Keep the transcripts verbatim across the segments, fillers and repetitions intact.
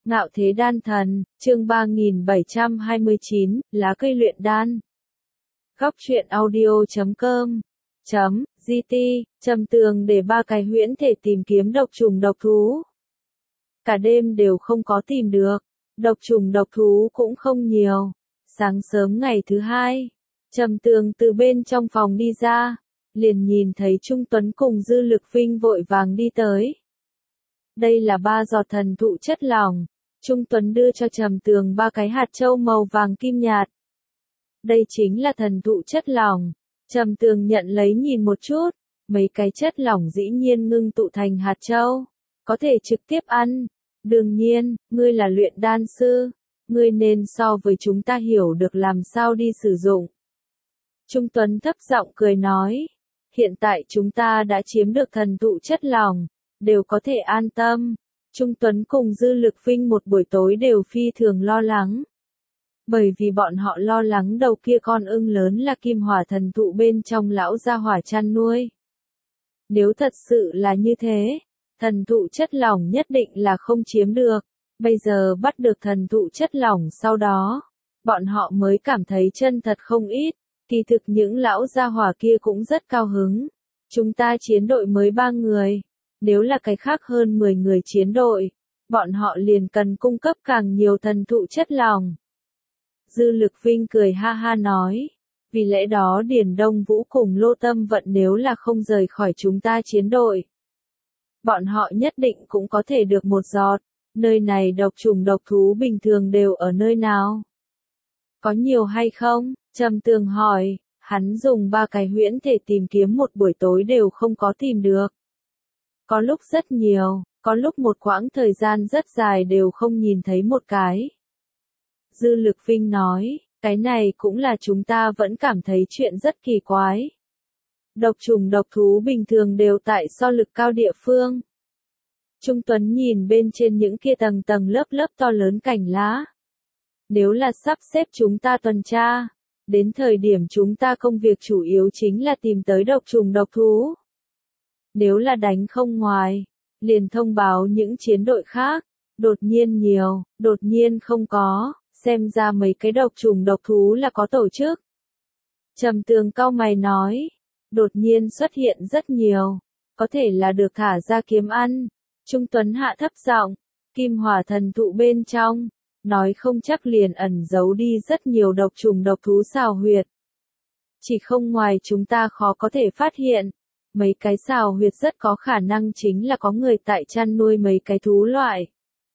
Ngạo thế đan thần, chương ba nghìn bảy trăm hai mươi chín, lá cây luyện đan. Góc truyện audio chấm com chấm gt, Trầm Tường để ba cái huyễn thể tìm kiếm độc trùng độc thú. Cả đêm đều không có tìm được, độc trùng độc thú cũng không nhiều. Sáng sớm ngày thứ hai, Trầm Tường từ bên trong phòng đi ra, liền nhìn thấy Trung Tuấn cùng Dư Lực Vinh vội vàng đi tới. Đây là ba giọt thần thụ chất lỏng. Trung Tuấn đưa cho Trầm Tường ba cái hạt châu màu vàng kim nhạt. Đây chính là thần thụ chất lỏng. Trầm Tường nhận lấy nhìn một chút, mấy cái chất lỏng dĩ nhiên ngưng tụ thành hạt châu, có thể trực tiếp ăn. Đương nhiên, ngươi là luyện đan sư, ngươi nên so với chúng ta hiểu được làm sao đi sử dụng. Trung Tuấn thấp giọng cười nói, hiện tại chúng ta đã chiếm được thần thụ chất lỏng, đều có thể an tâm. Trung Tuấn cùng Dư Lực Vinh một buổi tối đều phi thường lo lắng. Bởi vì bọn họ lo lắng đầu kia con ưng lớn là kim hỏa thần thụ bên trong lão gia hỏa chăn nuôi. Nếu thật sự là như thế, thần thụ chất lỏng nhất định là không chiếm được. Bây giờ bắt được thần thụ chất lỏng sau đó, bọn họ mới cảm thấy chân thật không ít. Kỳ thực những lão gia hỏa kia cũng rất cao hứng. Chúng ta chiến đội mới ba người. Nếu là cái khác hơn mười người chiến đội, bọn họ liền cần cung cấp càng nhiều thần thụ chất lỏng. Dư Lực Vinh cười ha ha nói, vì lẽ đó Điền Đông Vũ cùng Lô Tâm Vận nếu là không rời khỏi chúng ta chiến đội, bọn họ nhất định cũng có thể được một giọt. Nơi này độc trùng độc thú bình thường đều ở nơi nào? Có nhiều hay không? Trầm Tường hỏi, hắn dùng ba cái huyễn thể tìm kiếm một buổi tối đều không có tìm được. Có lúc rất nhiều, có lúc một quãng thời gian rất dài đều không nhìn thấy một cái. Dư Lực Vinh nói, cái này cũng là chúng ta vẫn cảm thấy chuyện rất kỳ quái. Độc trùng độc thú bình thường đều tại so lực cao địa phương. Trung Tuấn nhìn bên trên những kia tầng tầng lớp lớp to lớn cành lá. Nếu là sắp xếp chúng ta tuần tra, đến thời điểm chúng ta công việc chủ yếu chính là tìm tới độc trùng độc thú. Nếu là đánh không ngoài, liền thông báo những chiến đội khác, đột nhiên nhiều, đột nhiên không có, xem ra mấy cái độc trùng độc thú là có tổ chức. Trầm Tường cau mày nói, đột nhiên xuất hiện rất nhiều, có thể là được thả ra kiếm ăn. Trung Tuấn hạ thấp giọng, kim hỏa thần thụ bên trong, nói không chắc liền ẩn giấu đi rất nhiều độc trùng độc thú xào huyệt. Chỉ không ngoài chúng ta khó có thể phát hiện. Mấy cái xào huyệt rất có khả năng chính là có người tại chăn nuôi mấy cái thú loại.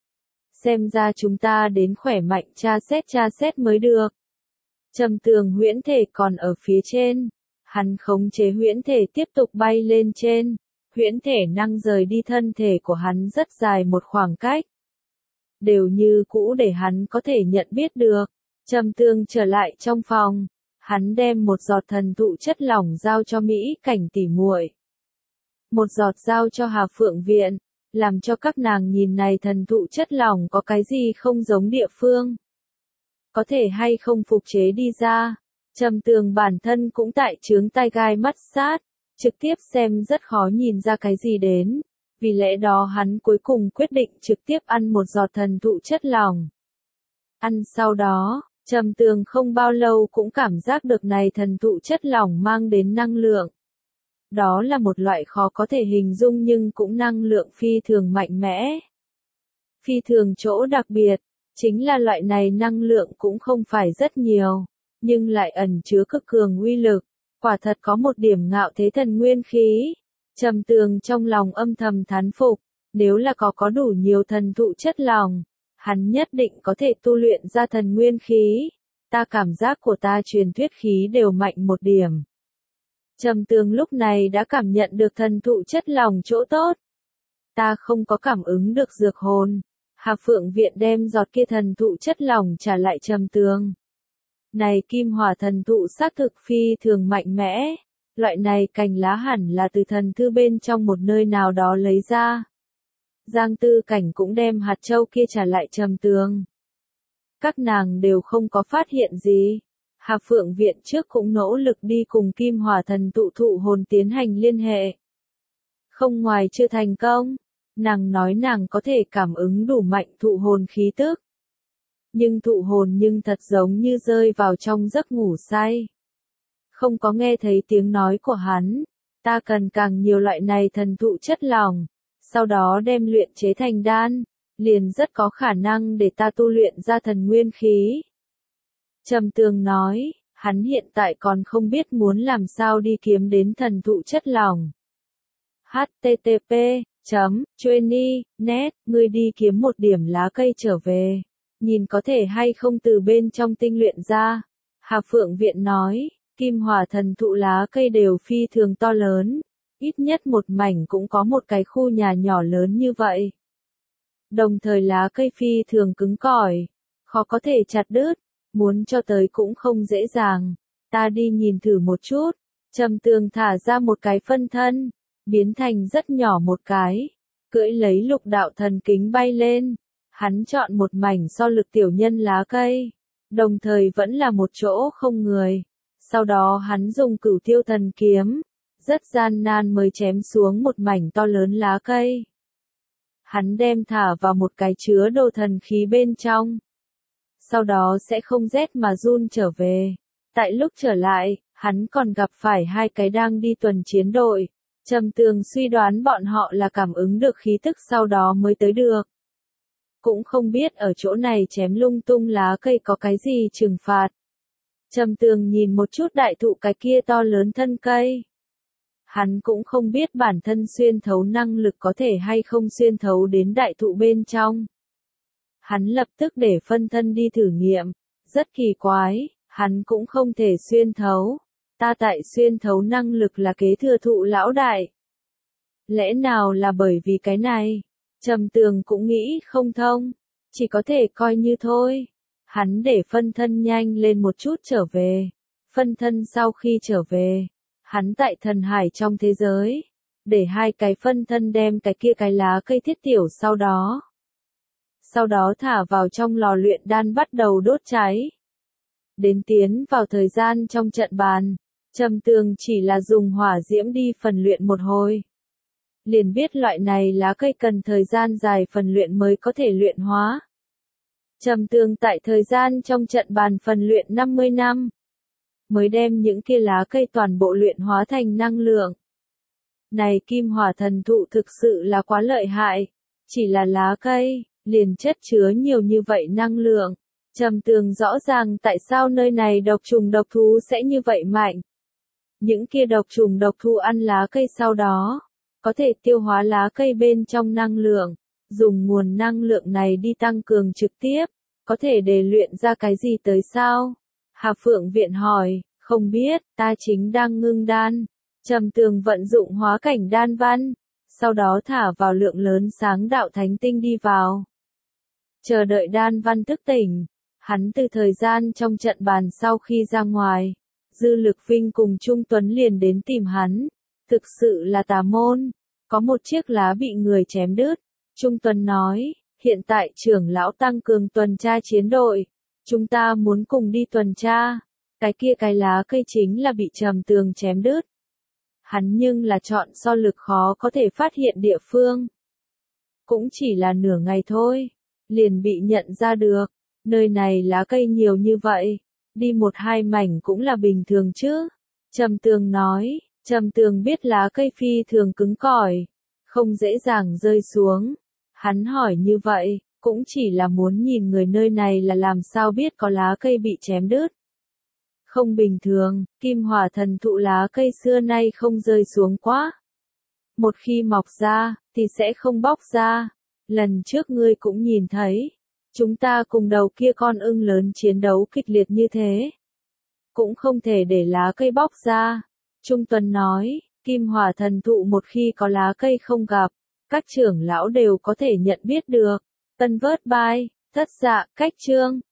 Xem ra chúng ta đến khỏe mạnh tra xét tra xét mới được. Trầm Tường huyễn thể còn ở phía trên. Hắn khống chế huyễn thể tiếp tục bay lên trên. Huyễn thể năng rời đi thân thể của hắn rất dài một khoảng cách. Đều như cũ để hắn có thể nhận biết được. Trầm Tường trở lại trong phòng. Hắn đem một giọt thần thụ chất lỏng giao cho Mỹ Cảnh tỉ muội. Một giọt giao cho Hà Phượng Viện, làm cho các nàng nhìn này thần thụ chất lỏng có cái gì không giống địa phương. Có thể hay không phục chế đi ra. Trầm Tường bản thân cũng tại chướng tai gai mắt sát, trực tiếp xem rất khó nhìn ra cái gì đến. Vì lẽ đó hắn cuối cùng quyết định trực tiếp ăn một giọt thần thụ chất lỏng. Ăn sau đó, Trầm Tường không bao lâu cũng cảm giác được này thần thụ chất lỏng mang đến năng lượng. Đó là một loại khó có thể hình dung nhưng cũng năng lượng phi thường mạnh mẽ. Phi thường chỗ đặc biệt, chính là loại này năng lượng cũng không phải rất nhiều, nhưng lại ẩn chứa cực cường uy lực, quả thật có một điểm ngạo thế thần nguyên khí. Trầm Tường trong lòng âm thầm thán phục, nếu là có có đủ nhiều thần thụ chất lỏng, hắn nhất định có thể tu luyện ra thần nguyên khí. Ta cảm giác của ta truyền thuyết khí đều mạnh một điểm. Trầm Tường lúc này đã cảm nhận được thần thụ chất lỏng chỗ tốt. Ta không có cảm ứng được dược hồn. Hà Phượng Viện đem giọt kia thần thụ chất lỏng trả lại Trầm Tường. Này kim hỏa thần thụ xác thực phi thường mạnh mẽ. Loại này cành lá hẳn là từ thần thư bên trong một nơi nào đó lấy ra. Giang Tư Cảnh cũng đem hạt châu kia trả lại Trầm Tường. Các nàng đều không có phát hiện gì. Hà Phượng Viện trước cũng nỗ lực đi cùng kim hỏa thần thụ thụ hồn tiến hành liên hệ. Không ngoài chưa thành công. Nàng nói nàng có thể cảm ứng đủ mạnh thụ hồn khí tức. Nhưng thụ hồn nhưng thật giống như rơi vào trong giấc ngủ say. Không có nghe thấy tiếng nói của hắn. Ta cần càng nhiều loại này thần thụ chất lỏng. Sau đó đem luyện chế thành đan. Liền rất có khả năng để ta tu luyện ra thần nguyên khí. Trầm Tường nói, hắn hiện tại còn không biết muốn làm sao đi kiếm đến thần thụ chất lỏng. H T T P chấm Chuyên net, ngươi đi kiếm một điểm lá cây trở về. Nhìn có thể hay không từ bên trong tinh luyện ra. Hà Phượng Viện nói, kim hỏa thần thụ lá cây đều phi thường to lớn. Ít nhất một mảnh cũng có một cái khu nhà nhỏ lớn như vậy. Đồng thời lá cây phi thường cứng cỏi, khó có thể chặt đứt, muốn cho tới cũng không dễ dàng. Ta đi nhìn thử một chút. Trầm Tường thả ra một cái phân thân, biến thành rất nhỏ một cái, cưỡi lấy lục đạo thần kính bay lên. Hắn chọn một mảnh so lực tiểu nhân lá cây, đồng thời vẫn là một chỗ không người. Sau đó hắn dùng cửu tiêu thần kiếm, rất gian nan mới chém xuống một mảnh to lớn lá cây. Hắn đem thả vào một cái chứa đồ thần khí bên trong. Sau đó sẽ không rét mà run trở về. Tại lúc trở lại, hắn còn gặp phải hai cái đang đi tuần chiến đội. Trầm Tường suy đoán bọn họ là cảm ứng được khí tức sau đó mới tới được. Cũng không biết ở chỗ này chém lung tung lá cây có cái gì trừng phạt. Trầm Tường nhìn một chút đại thụ cái kia to lớn thân cây. Hắn cũng không biết bản thân xuyên thấu năng lực có thể hay không xuyên thấu đến đại thụ bên trong. Hắn lập tức để phân thân đi thử nghiệm. Rất kỳ quái, hắn cũng không thể xuyên thấu. Ta tại xuyên thấu năng lực là kế thừa thụ lão đại. Lẽ nào là bởi vì cái này? Trầm Tường cũng nghĩ không thông. Chỉ có thể coi như thôi. Hắn để phân thân nhanh lên một chút trở về. Phân thân sau khi trở về, hắn tại thần hải trong thế giới, để hai cái phân thân đem cái kia cái lá cây thiết tiểu sau đó. Sau đó thả vào trong lò luyện đan bắt đầu đốt cháy. Đến tiến vào thời gian trong trận bàn, Trầm Tường chỉ là dùng hỏa diễm đi phần luyện một hồi. Liền biết loại này lá cây cần thời gian dài phần luyện mới có thể luyện hóa. Trầm Tường tại thời gian trong trận bàn phần luyện năm mươi năm. Mới đem những kia lá cây toàn bộ luyện hóa thành năng lượng. Này kim hỏa thần thụ thực sự là quá lợi hại. Chỉ là lá cây, liền chất chứa nhiều như vậy năng lượng. Trầm Tường rõ ràng tại sao nơi này độc trùng độc thú sẽ như vậy mạnh. Những kia độc trùng độc thú ăn lá cây sau đó, có thể tiêu hóa lá cây bên trong năng lượng. Dùng nguồn năng lượng này đi tăng cường trực tiếp, có thể để luyện ra cái gì tới sao? Hà Phượng Viện hỏi, không biết, ta chính đang ngưng đan. Trầm Tường vận dụng hóa cảnh đan văn, sau đó thả vào lượng lớn sáng đạo thánh tinh đi vào. Chờ đợi đan văn thức tỉnh, hắn từ thời gian trong trận bàn sau khi ra ngoài, Dư Lực Vinh cùng Trung Tuấn liền đến tìm hắn. Thực sự là tà môn, có một chiếc lá bị người chém đứt. Trung Tuấn nói, hiện tại trưởng lão tăng cường tuần tra chiến đội, chúng ta muốn cùng đi tuần tra. Cái kia cái lá cây chính là bị Trầm Tường chém đứt. Hắn nhưng là chọn so lực khó có thể phát hiện địa phương. Cũng chỉ là nửa ngày thôi, liền bị nhận ra được. Nơi này lá cây nhiều như vậy, đi một hai mảnh cũng là bình thường chứ. Trầm Tường nói, Trầm Tường biết lá cây phi thường cứng cỏi, không dễ dàng rơi xuống. Hắn hỏi như vậy, cũng chỉ là muốn nhìn người nơi này là làm sao biết có lá cây bị chém đứt. Không bình thường, kim hỏa thần thụ lá cây xưa nay không rơi xuống quá. Một khi mọc ra, thì sẽ không bóc ra. Lần trước ngươi cũng nhìn thấy, chúng ta cùng đầu kia con ưng lớn chiến đấu kịch liệt như thế. Cũng không thể để lá cây bóc ra. Trung Tuấn nói, kim hỏa thần thụ một khi có lá cây không gặp, các trưởng lão đều có thể nhận biết được. Tân vớt bài, thất dạ, cách chương.